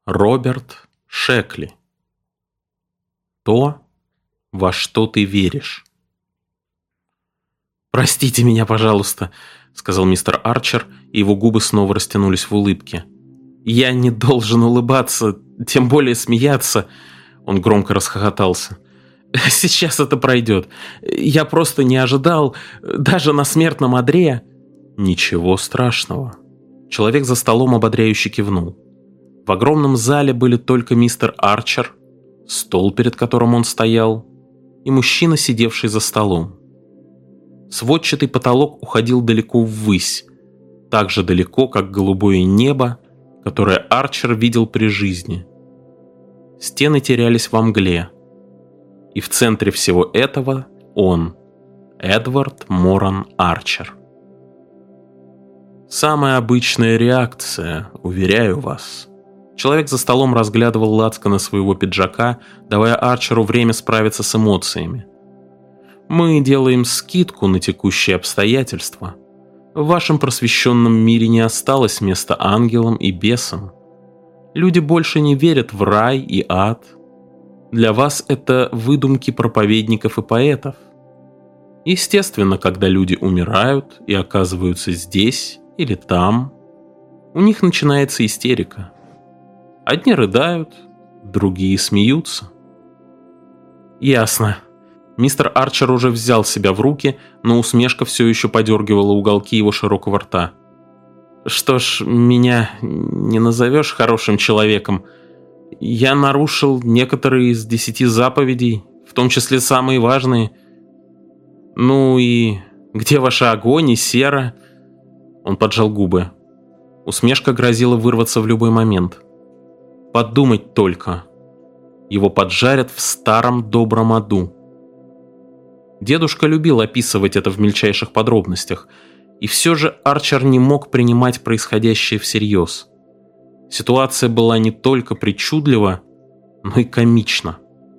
Роберт Шекли. То, во что ты веришь. «Простите меня, пожалуйста», — сказал мистер Арчер, и его губы снова растянулись в улыбке. «Я не должен улыбаться, тем более смеяться». Он громко расхохотался. «Сейчас это пройдет. Я просто не ожидал, даже на смертном одре». «Ничего страшного». Человек за столом ободряюще кивнул. В огромном зале были только мистер Арчер, стол, перед которым он стоял, и мужчина, сидевший за столом. Сводчатый потолок уходил далеко ввысь, так же далеко, как голубое небо, которое Арчер видел при жизни. Стены терялись во мгле, и в центре всего этого он, Эдвард Моран Арчер. Самая обычная реакция, уверяю вас. Человек за столом разглядывал лацканы своего пиджака, давая Арчеру время справиться с эмоциями. Мы делаем скидку на текущие обстоятельства. В вашем просвещенном мире не осталось места ангелам и бесам. Люди больше не верят в рай и ад. Для вас это выдумки проповедников и поэтов. Естественно, когда люди умирают и оказываются здесь или там, у них начинается истерика. Одни рыдают, другие смеются. Ясно. Мистер Арчер уже взял себя в руки, но усмешка все еще подергивала уголки его широкого рта. Что ж, меня не назовешь хорошим человеком. Я нарушил некоторые из 10 заповедей, в том числе самые важные. Ну и где ваша огонь и сера? Он поджал губы. Усмешка грозила вырваться в любой момент. Подумать только. Его поджарят в старом добром аду. Дедушка любил описывать это в мельчайших подробностях, и все же Арчер не мог принимать происходящее всерьез. Ситуация была не только причудлива, но и комична.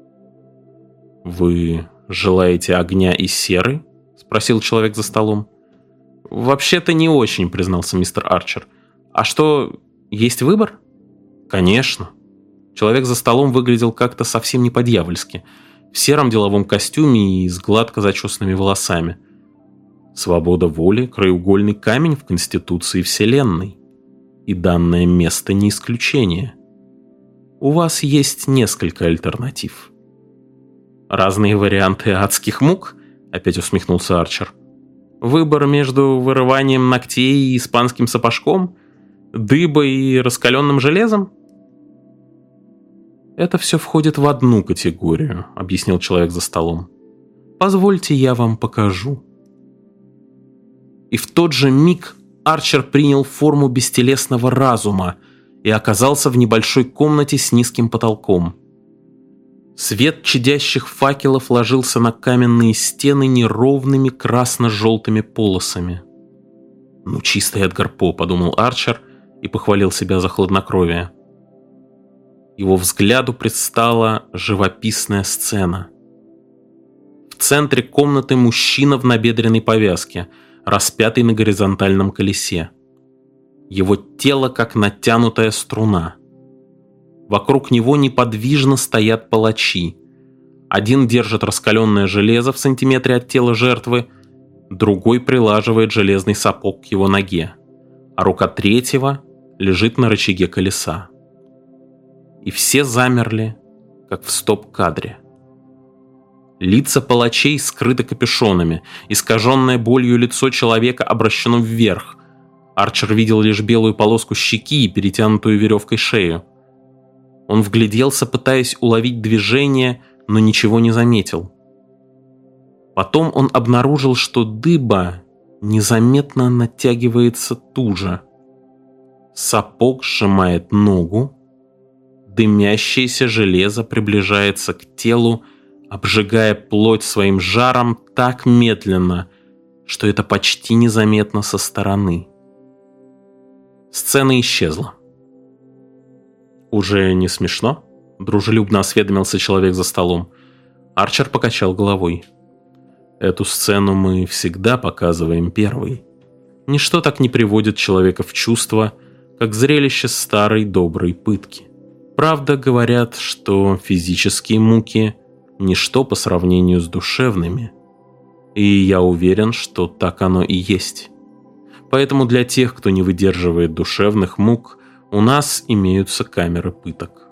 «Вы желаете огня и серы?» – спросил человек за столом. «Вообще-то не очень», – признался мистер Арчер. «А что, есть выбор?» «Конечно». Человек за столом выглядел как-то совсем не по-дьявольски, в сером деловом костюме и с гладко зачесанными волосами. Свобода воли – краеугольный камень в Конституции Вселенной. И данное место не исключение. У вас есть несколько альтернатив. «Разные варианты адских мук?» – опять усмехнулся Арчер. «Выбор между вырыванием ногтей и испанским сапожком? Дыбой и раскаленным железом?» «Это все входит в одну категорию», — объяснил человек за столом. «Позвольте, я вам покажу». И в тот же миг Арчер принял форму бестелесного разума и оказался в небольшой комнате с низким потолком. Свет чадящих факелов ложился на каменные стены неровными красно-желтыми полосами. «Ну, чистый Эдгар По», — подумал Арчер и похвалил себя за хладнокровие. Его взгляду предстала живописная сцена. В центре комнаты мужчина в набедренной повязке, распятый на горизонтальном колесе. Его тело как натянутая струна. Вокруг него неподвижно стоят палачи. Один держит раскаленное железо в сантиметре от тела жертвы, другой прилаживает железный сапог к его ноге, а рука третьего лежит на рычаге колеса. И все замерли, как в стоп-кадре. Лица палачей скрыты капюшонами, искаженное болью лицо человека обращено вверх. Арчер видел лишь белую полоску щеки и перетянутую веревкой шею. Он вгляделся, пытаясь уловить движение, но ничего не заметил. Потом он обнаружил, что дыба незаметно натягивается туже. Сапог сжимает ногу, дымящееся железо приближается к телу, обжигая плоть своим жаром так медленно, что это почти незаметно со стороны. Сцена исчезла. «Уже не смешно?» – дружелюбно осведомился человек за столом. Арчер покачал головой. «Эту сцену мы всегда показываем первой. Ничто так не приводит человека в чувство, как зрелище старой доброй пытки. Правда, говорят, что физические муки – ничто по сравнению с душевными. И я уверен, что так оно и есть. Поэтому для тех, кто не выдерживает душевных мук, у нас имеются камеры пыток.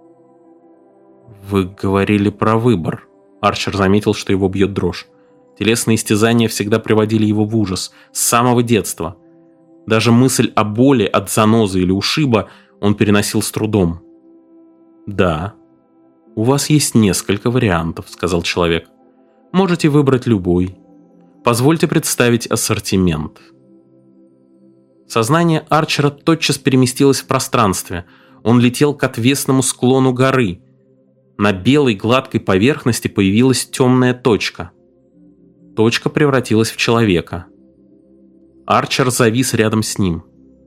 Вы говорили про выбор. Арчер заметил, что его бьет дрожь. Телесные истязания всегда приводили его в ужас, с самого детства. Даже мысль о боли от занозы или ушиба он переносил с трудом. «Да, у вас есть несколько вариантов», — сказал человек. «Можете выбрать любой. Позвольте представить ассортимент». Сознание Арчера тотчас переместилось в пространстве. Он летел к отвесному склону горы. На белой гладкой поверхности появилась темная точка. Точка превратилась в человека. Арчер завис рядом с ним.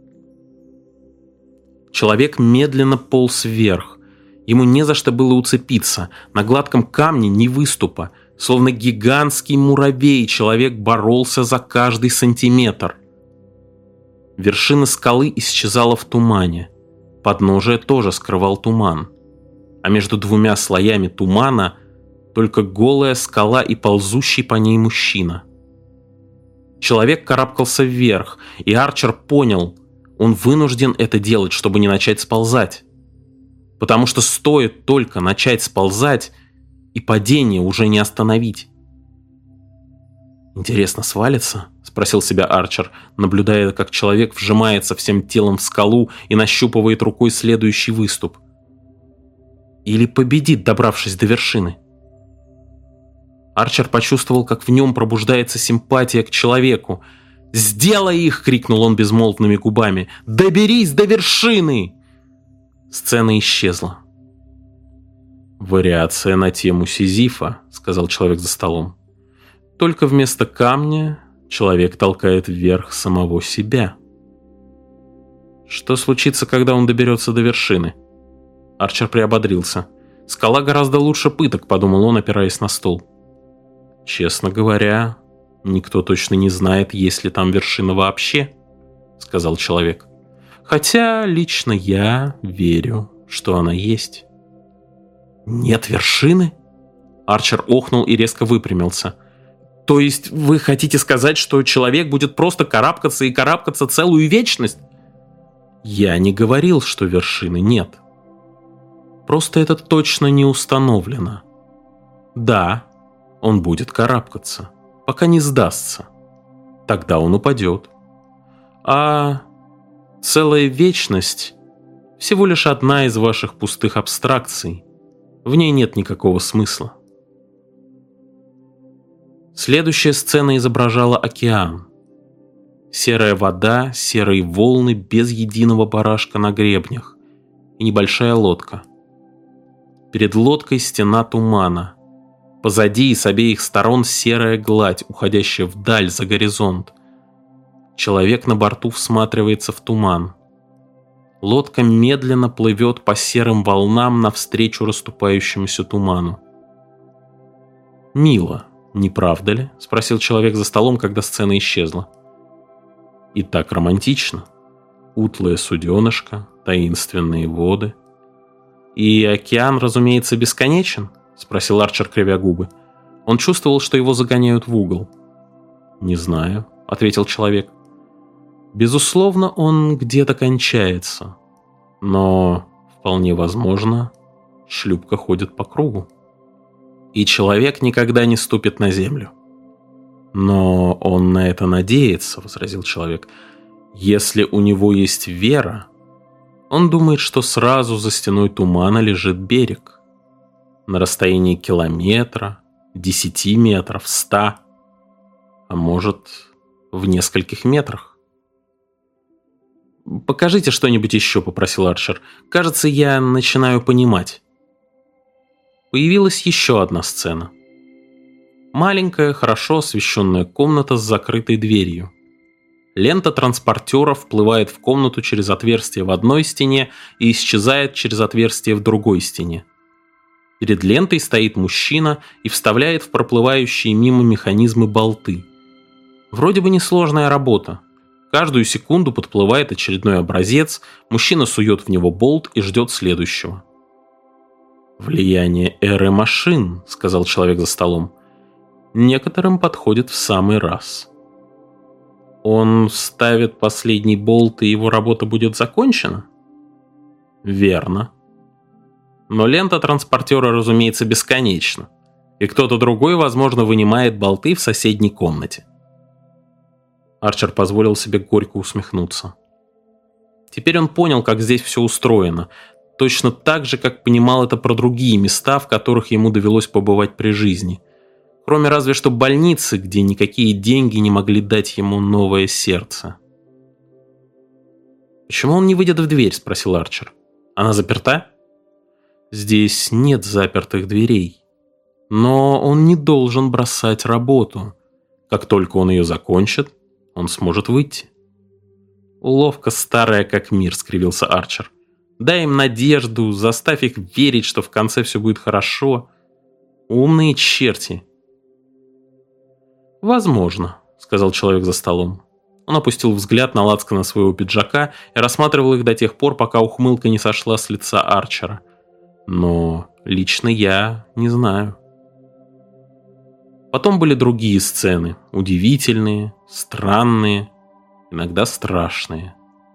Человек медленно полз вверх. Ему не за что было уцепиться. На гладком камне ни выступа. Словно гигантский муравей, человек боролся за каждый сантиметр. Вершина скалы исчезала в тумане. Подножие тоже скрывал туман. А между двумя слоями тумана только голая скала и ползущий по ней мужчина. Человек карабкался вверх, и Арчер понял, он вынужден это делать, чтобы не начать сползать. Потому что стоит только начать сползать, и падение уже не остановить. «Интересно, свалится?» – спросил себя Арчер, наблюдая, как человек вжимается всем телом в скалу и нащупывает рукой следующий выступ. Или победит, добравшись до вершины? Арчер почувствовал, как в нем пробуждается симпатия к человеку. «Сделай их!» – крикнул он безмолвными губами. «Доберись до вершины!» Сцена исчезла. «Вариация на тему Сизифа», – сказал человек за столом. «Только вместо камня человек толкает вверх самого себя». «Что случится, когда он доберется до вершины?» Арчер приободрился. «Скала гораздо лучше пыток», – подумал он, опираясь на стол. «Честно говоря, никто точно не знает, есть ли там вершина вообще», – сказал человек. «Хотя лично я верю, что она есть». «Нет вершины?» Арчер охнул и резко выпрямился. «То есть вы хотите сказать, что человек будет просто карабкаться и карабкаться целую вечность?» «Я не говорил, что вершины нет. Просто это точно не установлено. Да, он будет карабкаться, пока не сдастся. Тогда он упадет. А целая вечность – всего лишь одна из ваших пустых абстракций. В ней нет никакого смысла». Следующая сцена изображала океан. Серая вода, серые волны без единого барашка на гребнях и небольшая лодка. Перед лодкой стена тумана. Позади и с обеих сторон серая гладь, уходящая вдаль за горизонт. Человек на борту всматривается в туман. Лодка медленно плывет по серым волнам навстречу расступающемуся туману. «Мило, не правда ли?» – спросил человек за столом, когда сцена исчезла. «И так романтично. Утлое суденышко, таинственные воды. И океан, разумеется, бесконечен?» – спросил Арчер, кривя губы. Он чувствовал, что его загоняют в угол. «Не знаю», – ответил человек. «Безусловно, он где-то кончается. Но, вполне возможно, шлюпка ходит по кругу. И человек никогда не ступит на землю». «Но он на это надеется», – возразил человек. «Если у него есть вера, он думает, что сразу за стеной тумана лежит берег. На расстоянии километра, 10 метров, 100, а может, в нескольких метрах». «Покажите что-нибудь еще», – попросил Арчер. «Кажется, я начинаю понимать». Появилась еще одна сцена. Маленькая, хорошо освещенная комната с закрытой дверью. Лента транспортера вплывает в комнату через отверстие в одной стене и исчезает через отверстие в другой стене. Перед лентой стоит мужчина и вставляет в проплывающие мимо механизмы болты. Вроде бы несложная работа. Каждую секунду подплывает очередной образец, мужчина сует в него болт и ждет следующего. «Влияние эры машин», — сказал человек за столом, — «некоторым подходит в самый раз». «Он вставит последний болт, и его работа будет закончена?» «Верно. Но лента транспортера, разумеется, бесконечна, и кто-то другой, возможно, вынимает болты в соседней комнате». Арчер позволил себе горько усмехнуться. Теперь он понял, как здесь все устроено, точно так же, как понимал это про другие места, в которых ему довелось побывать при жизни. Кроме разве что больницы, где никакие деньги не могли дать ему новое сердце. «Почему он не выйдет в дверь?» – спросил Арчер. «Она заперта?» «Здесь нет запертых дверей. Но он не должен бросать работу. Как только он ее закончит, он сможет выйти». «Уловка старая как мир», — скривился Арчер. «Дай им надежду, заставь их верить, что в конце все будет хорошо. Умные черти». «Возможно», — сказал человек за столом. Он опустил взгляд на лацканы своего пиджака и рассматривал их до тех пор, пока ухмылка не сошла с лица Арчера. «Но лично я не знаю». Потом были другие сцены, удивительные, странные, иногда страшные.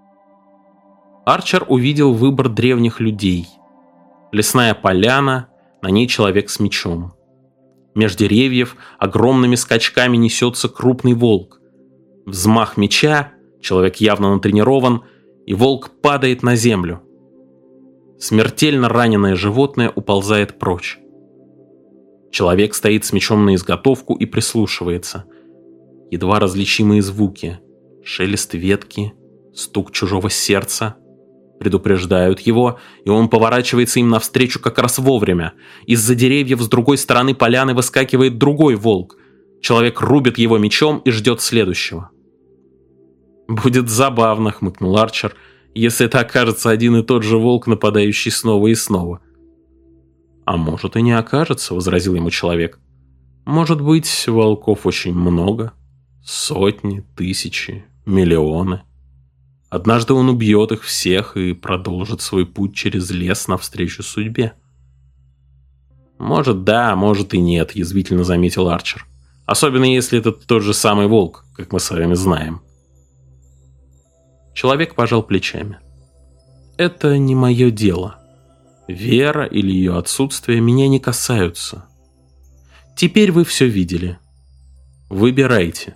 Арчер увидел выбор древних людей. Лесная поляна, на ней человек с мечом. Меж деревьев огромными скачками несется крупный волк. Взмах меча, человек явно натренирован, и волк падает на землю. Смертельно раненое животное уползает прочь. Человек стоит с мечом на изготовку и прислушивается. Едва различимые звуки. Шелест ветки, стук чужого сердца предупреждают его, и он поворачивается им навстречу как раз вовремя. Из-за деревьев с другой стороны поляны выскакивает другой волк. Человек рубит его мечом и ждет следующего. «Будет забавно», — хмыкнул Арчер, «если это окажется один и тот же волк, нападающий снова и снова». «А может и не окажется», — возразил ему человек. «Может быть, волков очень много, сотни, тысячи, миллионы. Однажды он убьет их всех и продолжит свой путь через лес навстречу судьбе». «Может, да, может и нет», — язвительно заметил Арчер. «Особенно если это тот же самый волк, как мы с вами знаем». Человек пожал плечами. «Это не мое дело. Вера или ее отсутствие меня не касаются. Теперь вы все видели. Выбирайте».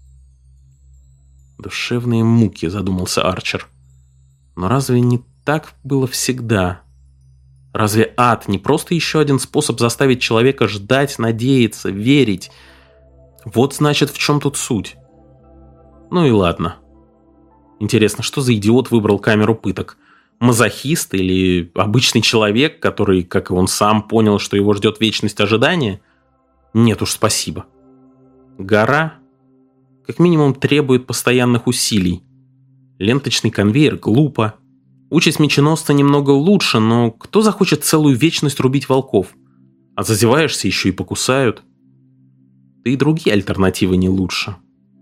«Душевные муки», — задумался Арчер. «Но разве не так было всегда? Разве ад не просто еще один способ заставить человека ждать, надеяться, верить? Вот значит, в чем тут суть. Ну и ладно. Интересно, что за идиот выбрал камеру пыток? Мазохист или обычный человек, который, как и он сам, понял, что его ждет вечность ожидания? Нет уж, спасибо. Гора как минимум требует постоянных усилий. Ленточный конвейер глупо. Участь меченосца немного лучше, но кто захочет целую вечность рубить волков? А зазеваешься, еще и покусают. Да и другие альтернативы не лучше.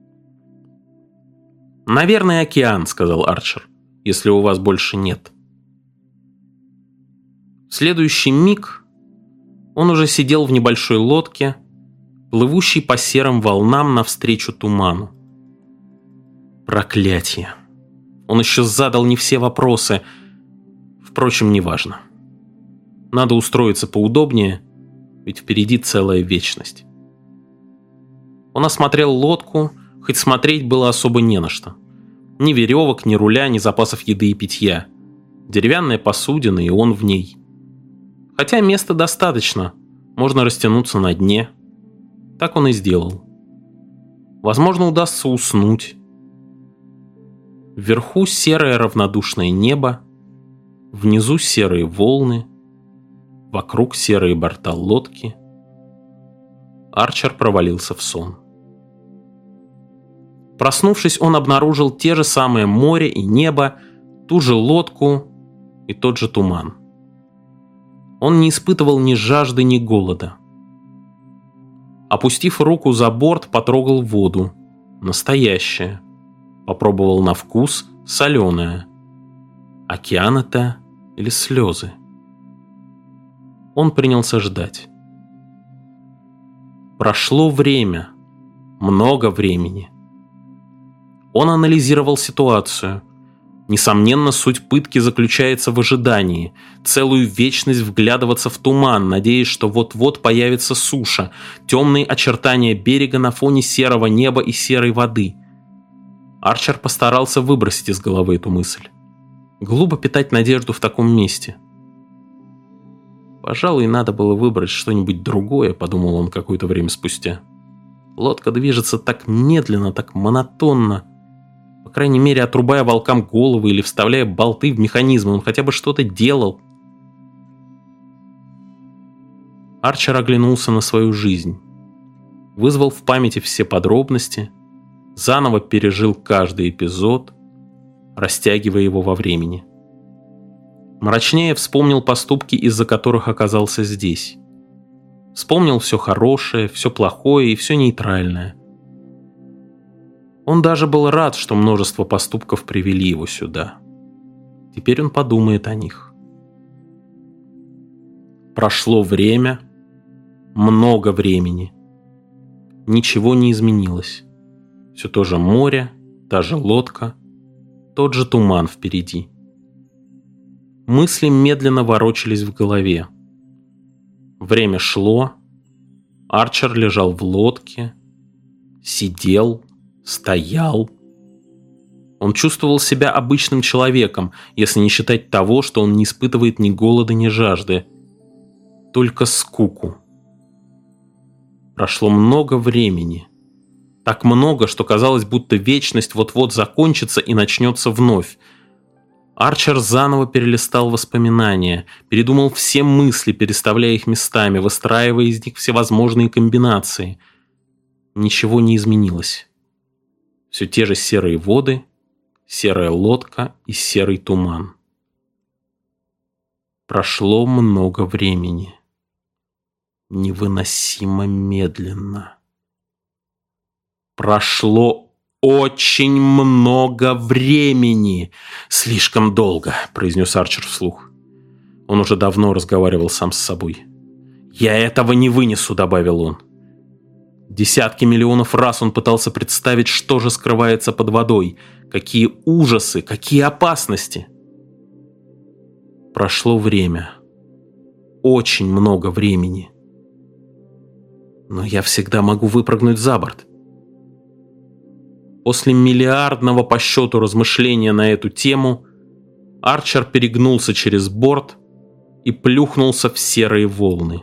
«Наверное, океан», — сказал Арчер, — «если у вас больше нет». В следующий миг он уже сидел в небольшой лодке, плывущей по серым волнам навстречу туману. Проклятие! Он еще задал не все вопросы. Впрочем, неважно. Надо устроиться поудобнее, ведь впереди целая вечность. Он осмотрел лодку, хоть смотреть было особо не на что. Ни веревок, ни руля, ни запасов еды и питья. Деревянная посудина, и он в ней. Хотя места достаточно, можно растянуться на дне. Так он и сделал. Возможно, удастся уснуть. Вверху серое равнодушное небо, внизу серые волны, вокруг серые борта лодки. Арчер провалился в сон. Проснувшись, он обнаружил те же самые море и небо, ту же лодку и тот же туман. Он не испытывал ни жажды, ни голода. Опустив руку за борт, потрогал воду. Настоящая. Попробовал на вкус, соленая. Океан это или слезы? Он принялся ждать. Прошло время, много времени. Он анализировал ситуацию. Несомненно, суть пытки заключается в ожидании. Целую вечность вглядываться в туман, надеясь, что вот-вот появится суша, темные очертания берега на фоне серого неба и серой воды. Арчер постарался выбросить из головы эту мысль. Глупо питать надежду в таком месте. «Пожалуй, надо было выбрать что-нибудь другое», — подумал он какое-то время спустя. «Лодка движется так медленно, так монотонно. По крайней мере, отрубая волкам головы или вставляя болты в механизмы, он хотя бы что-то делал». Арчер оглянулся на свою жизнь, вызвал в памяти все подробности, заново пережил каждый эпизод, растягивая его во времени. Мрачнее вспомнил поступки, из-за которых оказался здесь. Вспомнил все хорошее, все плохое и все нейтральное. Он даже был рад, что множество поступков привели его сюда. Теперь он подумает о них. Прошло время, много времени. Ничего не изменилось. Все то же море, та же лодка, тот же туман впереди. Мысли медленно ворочались в голове. Время шло. Арчер лежал в лодке, сидел, стоял. Он чувствовал себя обычным человеком, если не считать того, что он не испытывает ни голода, ни жажды. Только скуку. Прошло много времени. Так много, что казалось, будто вечность вот-вот закончится и начнется вновь. Арчер заново перелистал воспоминания, передумал все мысли, переставляя их местами, выстраивая из них всевозможные комбинации. Ничего не изменилось. Все те же серые воды, серая лодка и серый туман. Прошло много времени. Невыносимо медленно. Прошло очень много времени. Слишком долго, произнес Арчер вслух. Он уже давно разговаривал сам с собой. «Я этого не вынесу», — добавил он. Десятки миллионов раз он пытался представить, что же скрывается под водой, какие ужасы, какие опасности. Прошло время. Очень много времени. Но я всегда могу выпрыгнуть за борт. После миллиардного по счету размышления на эту тему Арчер перегнулся через борт и плюхнулся в серые волны.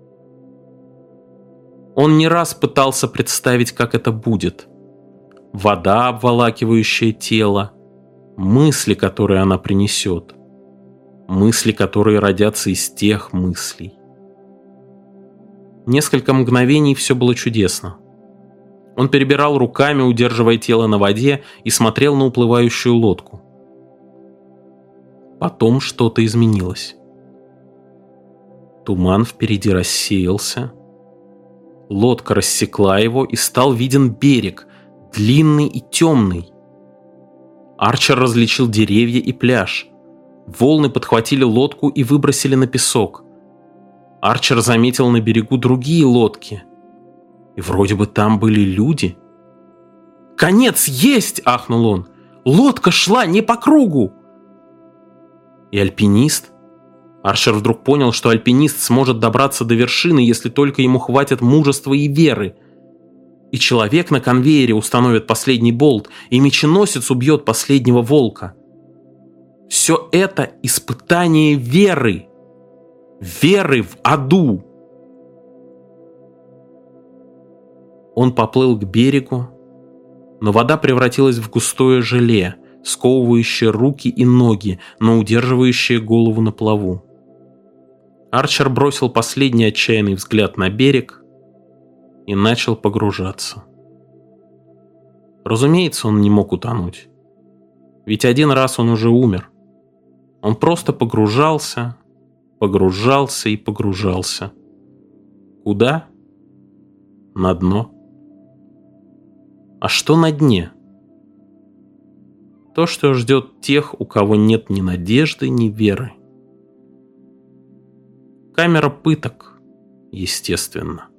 Он не раз пытался представить, как это будет. Вода, обволакивающая тело, мысли, которые она принесет, мысли, которые родятся из тех мыслей. Несколько мгновений все было чудесно. Он перебирал руками, удерживая тело на воде, и смотрел на уплывающую лодку. Потом что-то изменилось. Туман впереди рассеялся. Лодка рассекла его, и стал виден берег, длинный и темный. Арчер различил деревья и пляж. Волны подхватили лодку и выбросили на песок. Арчер заметил на берегу другие лодки. И вроде бы там были люди. «Конец есть!» – ахнул он. «Лодка шла не по кругу!» И альпинист? Арчер вдруг понял, что альпинист сможет добраться до вершины, если только ему хватит мужества и веры. И человек на конвейере установит последний болт, и меченосец убьет последнего волка. Все это испытание веры. Веры в аду. Он поплыл к берегу, но вода превратилась в густое желе, сковывающее руки и ноги, но удерживающее голову на плаву. Арчер бросил последний отчаянный взгляд на берег и начал погружаться. Разумеется, он не мог утонуть. Ведь один раз он уже умер. Он просто погружался, погружался и погружался. Куда? На дно. А что на дне? То, что ждет тех, у кого нет ни надежды, ни веры. Камера пыток, естественно.